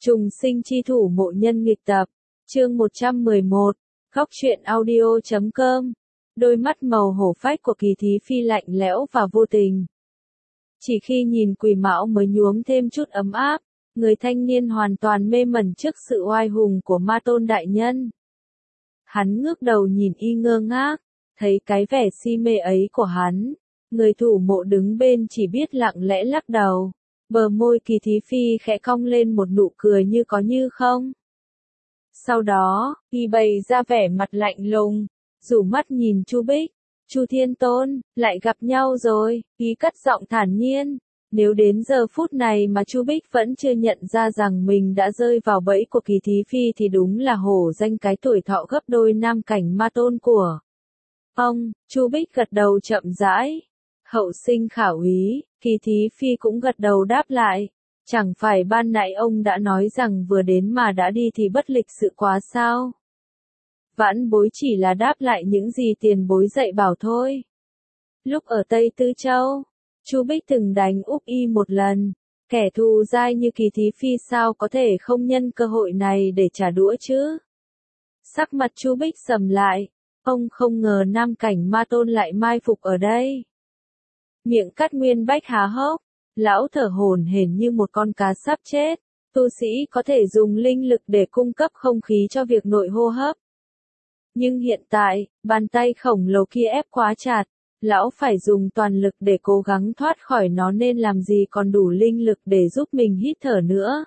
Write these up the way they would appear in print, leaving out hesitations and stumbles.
Trùng sinh chi thủ mộ nhân nghịch tập, chương 111, góc truyện audio.com. Đôi mắt màu hổ phách của Kỳ Thí Phi lạnh lẽo và vô tình. Chỉ khi nhìn Quỷ Mão mới nhuốm thêm chút ấm áp, người thanh niên hoàn toàn mê mẩn trước sự oai hùng của Ma Tôn đại nhân. Hắn ngước đầu nhìn y ngơ ngác, thấy cái vẻ si mê ấy của hắn, người thủ mộ đứng bên chỉ biết lặng lẽ lắc đầu. Bờ môi Kỳ Thí Phi khẽ cong lên một nụ cười như có như không. Sau đó, y bày ra vẻ mặt lạnh lùng, rủ mắt nhìn Chu Bích. Chu Thiên Tôn, lại gặp nhau rồi, y cất giọng thản nhiên. Nếu đến giờ phút này mà Chu Bích vẫn chưa nhận ra rằng mình đã rơi vào bẫy của Kỳ Thí Phi thì đúng là hổ danh cái tuổi thọ gấp đôi nam cảnh Ma Tôn của ông. Chu Bích gật đầu chậm rãi. Hậu sinh khả úy, Kỳ Thí Phi cũng gật đầu đáp lại. Chẳng phải ban nãy ông đã nói rằng vừa đến mà đã đi thì bất lịch sự quá sao? Vãn bối chỉ là đáp lại những gì tiền bối dạy bảo thôi. Lúc ở Tây Tư Châu, Chu Bích từng đánh úp y một lần. Kẻ thù dai như Kỳ Thí Phi sao có thể không nhân cơ hội này để trả đũa chứ? Sắc mặt Chu Bích sầm lại. Ông không ngờ nam cảnh Ma Tôn lại mai phục ở đây. Miệng Cát Nguyên Bách há hốc, lão thở hổn hển như một con cá sắp chết. Tu sĩ có thể dùng linh lực để cung cấp không khí cho việc nội hô hấp. Nhưng hiện tại, bàn tay khổng lồ kia ép quá chặt, lão phải dùng toàn lực để cố gắng thoát khỏi nó nên làm gì còn đủ linh lực để giúp mình hít thở nữa.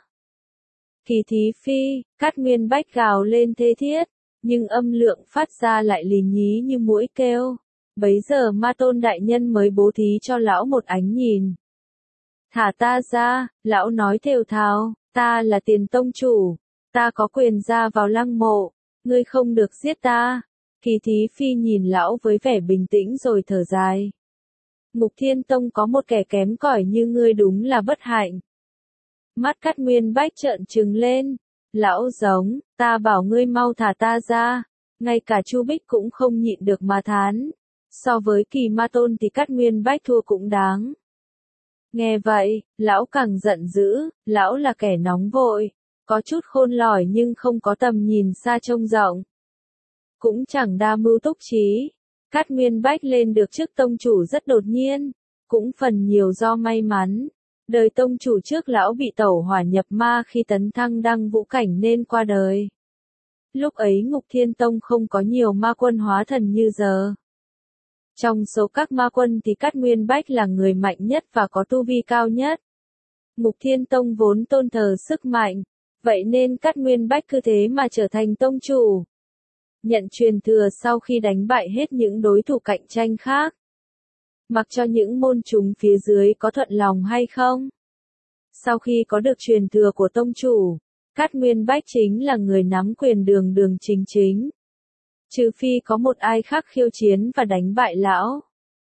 Kỳ Thí Phi, Cát Nguyên Bách gào lên thê thiết, nhưng âm lượng phát ra lại lì nhí như muỗi kêu. Bấy giờ Ma Tôn đại nhân mới bố thí cho lão một ánh nhìn. Thả ta ra, lão nói thều thào, ta là Tiền tông chủ, ta có quyền ra vào lăng mộ, ngươi không được giết ta. Kỳ Thí Phi nhìn lão với vẻ bình tĩnh rồi thở dài. Ngục Thiên Tông có một kẻ kém cỏi như ngươi đúng là bất hạnh. Mắt Cát Nguyên Bách trợn trừng lên, lão giống, ta bảo ngươi mau thả ta ra, ngay cả Chu Bích cũng không nhịn được mà thán. So với Kỳ Ma Tôn thì Cát Nguyên Bách thua cũng đáng. Nghe vậy, lão càng giận dữ, lão là kẻ nóng vội, có chút khôn lỏi nhưng không có tầm nhìn xa trông rộng. Cũng chẳng đa mưu túc trí. Cát Nguyên Bách lên được chức tông chủ rất đột nhiên, cũng phần nhiều do may mắn. Đời tông chủ trước lão bị tẩu hỏa nhập ma khi tấn thăng đăng vũ cảnh nên qua đời. Lúc ấy Ngục Thiên Tông không có nhiều ma quân hóa thần như giờ. Trong số các ma quân thì Cát Nguyên Bách là người mạnh nhất và có tu vi cao nhất. Ngục Thiên Tông vốn tôn thờ sức mạnh, vậy nên Cát Nguyên Bách cứ thế mà trở thành tông chủ. Nhận truyền thừa sau khi đánh bại hết những đối thủ cạnh tranh khác. Mặc cho những môn chúng phía dưới có thuận lòng hay không. Sau khi có được truyền thừa của tông chủ, Cát Nguyên Bách chính là người nắm quyền đường đường chính chính. Trừ phi có một ai khác khiêu chiến và đánh bại lão.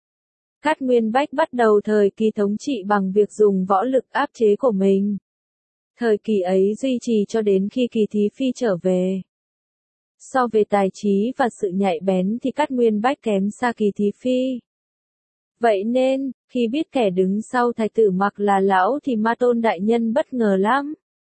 Cát Nguyên Bách bắt đầu thời kỳ thống trị bằng việc dùng võ lực áp chế của mình. Thời kỳ ấy duy trì cho đến khi Kỳ Thí Phi trở về. So về tài trí và sự nhạy bén thì Cát Nguyên Bách kém xa Kỳ Thí Phi. Vậy nên, khi biết kẻ đứng sau thái tử Mặc là lão thì Ma Tôn đại nhân bất ngờ lắm.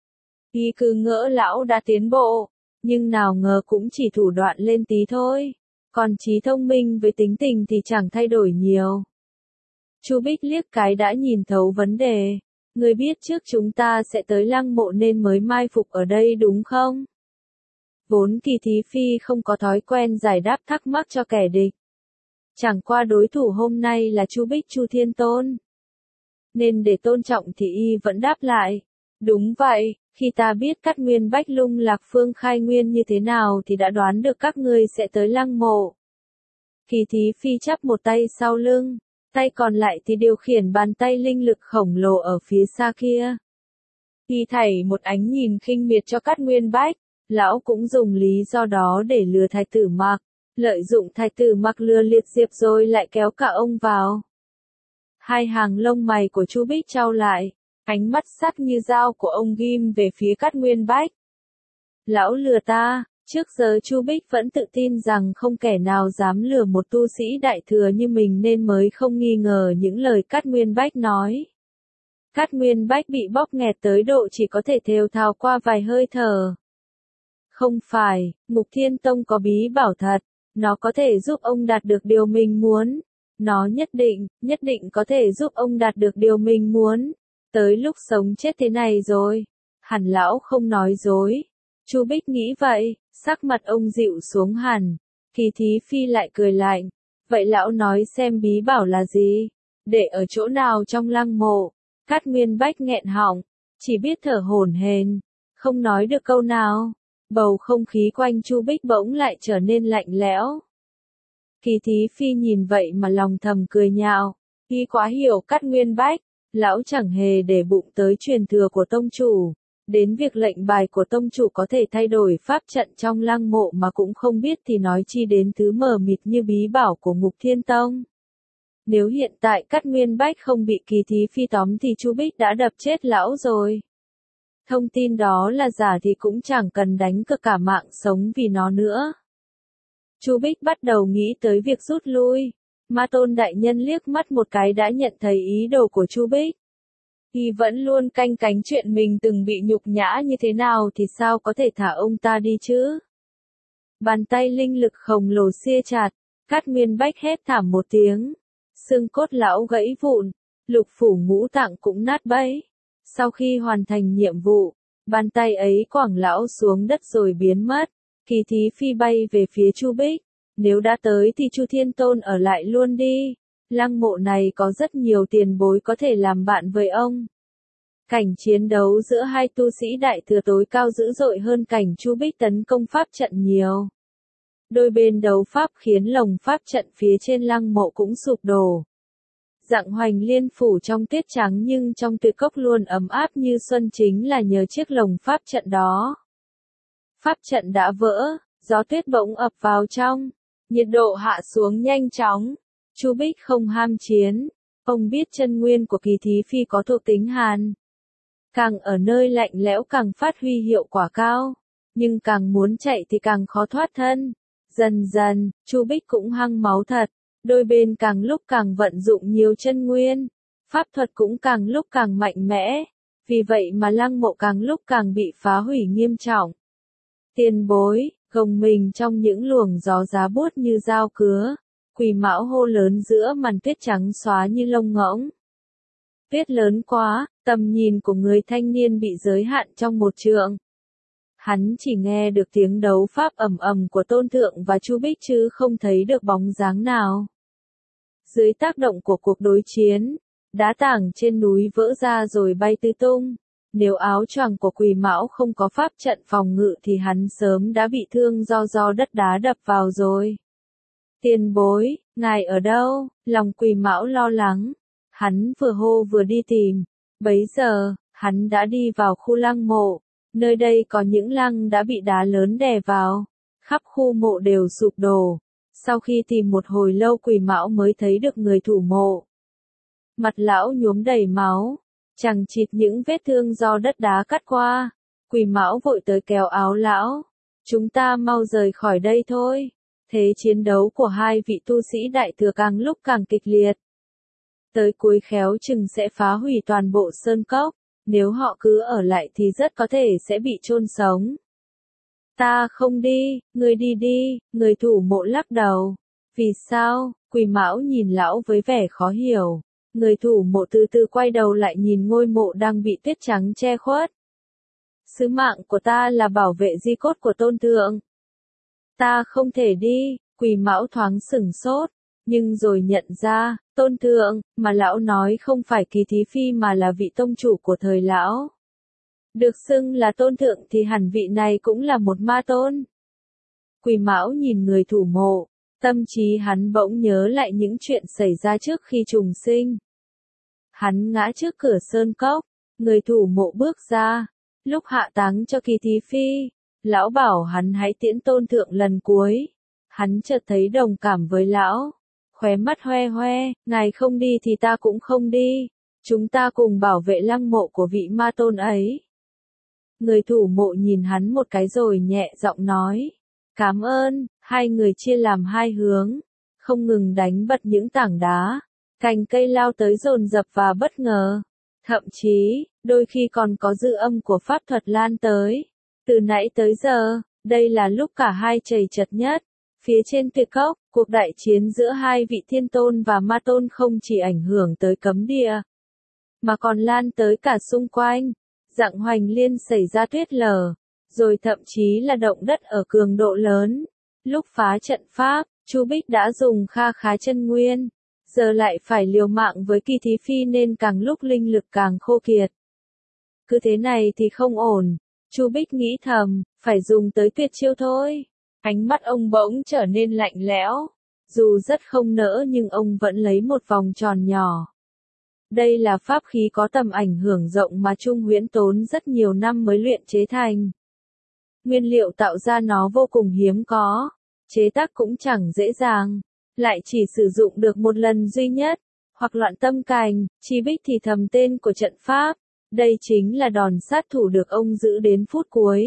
Y cứ ngỡ lão đã tiến bộ, nhưng nào ngờ cũng chỉ thủ đoạn lên tí thôi, còn trí thông minh với tính tình thì chẳng thay đổi nhiều. Chu Bích liếc cái đã nhìn thấu vấn đề. Ngươi biết trước chúng ta sẽ tới lăng mộ nên mới mai phục ở đây đúng không? Vốn Kỳ Thí Phi không có thói quen giải đáp thắc mắc cho kẻ địch. Chẳng qua đối thủ hôm nay là Chu Bích Chu Thiên Tôn. Nên để tôn trọng thì y vẫn đáp lại. Đúng vậy, khi ta biết Cát Nguyên Bách lung lạc phương khai nguyên như thế nào thì đã đoán được các ngươi sẽ tới lăng mộ. Kỳ Thí Phi chắp một tay sau lưng, tay còn lại thì điều khiển bàn tay linh lực khổng lồ ở phía xa kia. Y thảy một ánh nhìn khinh miệt cho Cát Nguyên Bách, lão cũng dùng lý do đó để lừa thái tử Mặc, lợi dụng thái tử Mặc lừa liệt diệp rồi lại kéo cả ông vào. Hai hàng lông mày của Chu Bích chau lại. Ánh mắt sắc như dao của ông ghim về phía Cát Nguyên Bách. Lão lừa ta, trước giờ Chu Bích vẫn tự tin rằng không kẻ nào dám lừa một tu sĩ đại thừa như mình nên mới không nghi ngờ những lời Cát Nguyên Bách nói. Cát Nguyên Bách bị bóp nghẹt tới độ chỉ có thể thều thào qua vài hơi thở. Không phải, Mục Thiên Tông có bí bảo thật, nó có thể giúp ông đạt được điều mình muốn. Nó nhất định có thể giúp ông đạt được điều mình muốn. Tới lúc sống chết thế này rồi. Hẳn lão không nói dối. Chu Bích nghĩ vậy, sắc mặt ông dịu xuống hẳn. Kỳ Thí Phi lại cười lạnh. Vậy lão nói xem bí bảo là gì? Để ở chỗ nào trong lăng mộ? Cát Nguyên Bách nghẹn họng, chỉ biết thở hổn hển, không nói được câu nào. Bầu không khí quanh Chu Bích bỗng lại trở nên lạnh lẽo. Kỳ Thí Phi nhìn vậy mà lòng thầm cười nhạo, y quá hiểu Cát Nguyên Bách, lão chẳng hề để bụng tới truyền thừa của tông chủ, đến việc lệnh bài của tông chủ có thể thay đổi pháp trận trong lăng mộ mà cũng không biết thì nói chi đến thứ mờ mịt như bí bảo của Ngục Thiên Tông. Nếu hiện tại Cát Nguyên Bách không bị Kỳ Thí Phi tóm thì Chu Bích đã đập chết lão rồi. Thông tin đó là giả thì cũng chẳng cần đánh cược cả mạng sống vì nó nữa. Chu Bích bắt đầu nghĩ tới việc rút lui. Ma Tôn đại nhân liếc mắt một cái đã nhận thấy ý đồ của Chu Bích. Y vẫn luôn canh cánh chuyện mình từng bị nhục nhã như thế nào thì sao có thể thả ông ta đi chứ? Bàn tay linh lực khổng lồ sia chặt, Cát Nguyên Bách hét thảm một tiếng. Xương cốt lão gãy vụn, lục phủ ngũ tạng cũng nát bấy. Sau khi hoàn thành nhiệm vụ, bàn tay ấy quẳng lão xuống đất rồi biến mất. Kỳ Thí Phi bay về phía Chu Bích. Nếu đã tới thì Chu Thiên Tôn ở lại luôn đi. Lăng mộ này có rất nhiều tiền bối có thể làm bạn với ông. Cảnh chiến đấu giữa hai tu sĩ đại thừa tối cao dữ dội hơn cảnh Chu Bích tấn công pháp trận nhiều. Đôi bên đấu pháp khiến lồng pháp trận phía trên lăng mộ cũng sụp đổ. Dạng Hoành Liên phủ trong tuyết trắng nhưng trong tuyệt cốc luôn ấm áp như xuân chính là nhờ chiếc lồng pháp trận đó. Pháp trận đã vỡ, gió tuyết bỗng ập vào trong, nhiệt độ hạ xuống nhanh chóng. Chu Bích không ham chiến, ông biết chân nguyên của Kỳ Thí Phi có thuộc tính hàn. Càng ở nơi lạnh lẽo càng phát huy hiệu quả cao, nhưng càng muốn chạy thì càng khó thoát thân. Dần dần, Chu Bích cũng hăng máu thật, đôi bên càng lúc càng vận dụng nhiều chân nguyên, pháp thuật cũng càng lúc càng mạnh mẽ, vì vậy mà lăng mộ càng lúc càng bị phá hủy nghiêm trọng. Tiền bối, gồng mình trong những luồng gió giá buốt như dao cứa, Quỳ Mão hô lớn giữa màn tuyết trắng xóa như lông ngỗng. Tuyết lớn quá, tầm nhìn của người thanh niên bị giới hạn trong một trượng. Hắn chỉ nghe được tiếng đấu pháp ầm ầm của Tôn Thượng và Chu Bích chứ không thấy được bóng dáng nào. Dưới tác động của cuộc đối chiến, đá tảng trên núi vỡ ra rồi bay tứ tung. Nếu áo choàng của Quỳ Mão không có pháp trận phòng ngự thì hắn sớm đã bị thương do đất đá đập vào rồi. Tiền bối, ngài ở đâu? Lòng Quỳ Mão lo lắng. Hắn vừa hô vừa đi tìm. Bấy giờ, hắn đã đi vào khu lăng mộ. Nơi đây có những lăng đã bị đá lớn đè vào. Khắp khu mộ đều sụp đổ. Sau khi tìm một hồi lâu Quỳ Mão mới thấy được người thủ mộ. Mặt lão nhuốm đầy máu. Chằng chịt những vết thương do đất đá cắt qua. Quỳ Mão vội tới kéo áo lão. Chúng ta mau rời khỏi đây thôi. Thế chiến đấu của hai vị tu sĩ đại thừa càng lúc càng kịch liệt. Tới cuối khéo chừng sẽ phá hủy toàn bộ sơn cốc. Nếu họ cứ ở lại thì rất có thể sẽ bị chôn sống. Ta không đi, người đi đi, người thủ mộ lắc đầu. Vì sao? Quỳ Mão nhìn lão với vẻ khó hiểu. Người thủ mộ từ từ quay đầu lại nhìn ngôi mộ đang bị tuyết trắng che khuất. Sứ mạng của ta là bảo vệ di cốt của Tôn Thượng. Ta không thể đi, Quỳ Mão thoáng sửng sốt, nhưng rồi nhận ra, Tôn Thượng, mà lão nói không phải Kỳ Thí Phi mà là vị tông chủ của thời lão. Được xưng là Tôn Thượng thì hẳn vị này cũng là một ma tôn. Quỳ Mão nhìn người thủ mộ, tâm trí hắn bỗng nhớ lại những chuyện xảy ra trước khi trùng sinh. Hắn ngã trước cửa sơn cốc, người thủ mộ bước ra, lúc hạ táng cho Kỳ Thí Phi, lão bảo hắn hãy tiễn Tôn Thượng lần cuối. Hắn chợt thấy đồng cảm với lão, khóe mắt hoe hoe, ngài không đi thì ta cũng không đi, chúng ta cùng bảo vệ lăng mộ của vị ma tôn ấy. Người thủ mộ nhìn hắn một cái rồi nhẹ giọng nói, cảm ơn. Hai người chia làm hai hướng, không ngừng đánh bật những tảng đá, cành cây lao tới dồn dập và bất ngờ. Thậm chí, đôi khi còn có dư âm của pháp thuật lan tới. Từ nãy tới giờ, đây là lúc cả hai chầy chật nhất. Phía trên tuyệt cốc, cuộc đại chiến giữa hai vị thiên tôn và ma tôn không chỉ ảnh hưởng tới cấm địa, mà còn lan tới cả xung quanh. Dặng Hoành Liên xảy ra tuyết lở, rồi thậm chí là động đất ở cường độ lớn. Lúc phá trận pháp, Chu Bích đã dùng kha khá chân nguyên, giờ lại phải liều mạng với Kỳ Thí Phi nên càng lúc linh lực càng khô kiệt. Cứ thế này thì không ổn, Chu Bích nghĩ thầm, phải dùng tới tuyệt chiêu thôi. Ánh mắt ông bỗng trở nên lạnh lẽo, dù rất không nỡ nhưng ông vẫn lấy một vòng tròn nhỏ. Đây là pháp khí có tầm ảnh hưởng rộng mà Trung Huyễn tốn rất nhiều năm mới luyện chế thành. Nguyên liệu tạo ra nó vô cùng hiếm có, chế tác cũng chẳng dễ dàng, lại chỉ sử dụng được một lần duy nhất, hoặc loạn tâm cành, Chi Bích thì thầm tên của trận pháp, đây chính là đòn sát thủ được ông giữ đến phút cuối.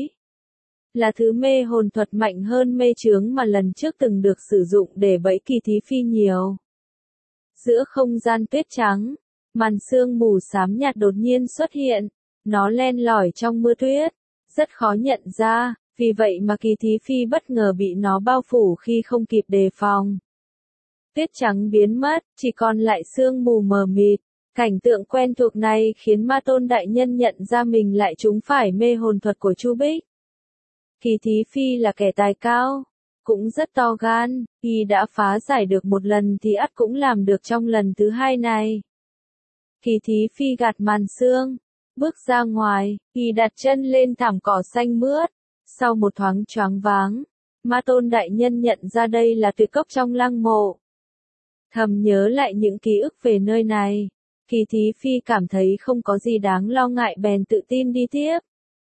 Là thứ mê hồn thuật mạnh hơn mê chướng mà lần trước từng được sử dụng để bẫy Kỳ Thí Phi nhiều. Giữa không gian tuyết trắng, màn sương mù xám nhạt đột nhiên xuất hiện, nó len lỏi trong mưa tuyết, rất khó nhận ra, vì vậy mà Kỳ Thí Phi bất ngờ bị nó bao phủ khi không kịp đề phòng. Tuyết trắng biến mất, chỉ còn lại sương mù mờ mịt. Cảnh tượng quen thuộc này khiến Ma Tôn đại nhân nhận ra mình lại trúng phải mê hồn thuật của Chu Bích. Kỳ Thí Phi là kẻ tài cao, cũng rất to gan, y đã phá giải được một lần thì ắt cũng làm được trong lần thứ hai này. Kỳ Thí Phi gạt màn sương, bước ra ngoài, y đặt chân lên thảm cỏ xanh mướt. Sau một thoáng choáng váng, Ma Tôn đại nhân nhận ra đây là tuyệt cốc trong lăng mộ. Thầm nhớ lại những ký ức về nơi này, Kỳ Thí Phi cảm thấy không có gì đáng lo ngại bèn tự tin đi tiếp.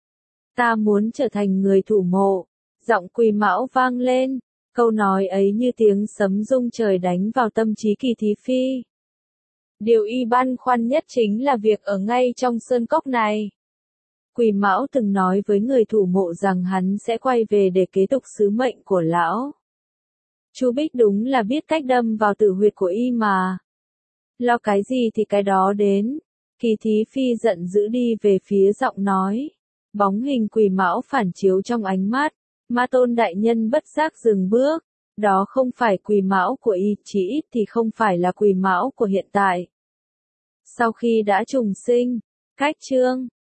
Ta muốn trở thành người thủ mộ, giọng Quỳ Mão vang lên, câu nói ấy như tiếng sấm rung trời đánh vào tâm trí Kỳ Thí Phi. Điều y băn khoăn nhất chính là việc ở ngay trong sơn cốc này. Quỳ Mão từng nói với người thủ mộ rằng hắn sẽ quay về để kế tục sứ mệnh của lão. Chu Bích đúng là biết cách đâm vào tử huyệt của y mà. Lo cái gì thì cái đó đến. Kỳ Thí Phi giận dữ đi về phía giọng nói. Bóng hình Quỳ Mão phản chiếu trong ánh mắt. Ma Tôn đại nhân bất giác dừng bước. Đó không phải Quỳ Mão của y, chỉ ít thì không phải là Quỳ Mão của hiện tại. Sau khi đã trùng sinh, cách chương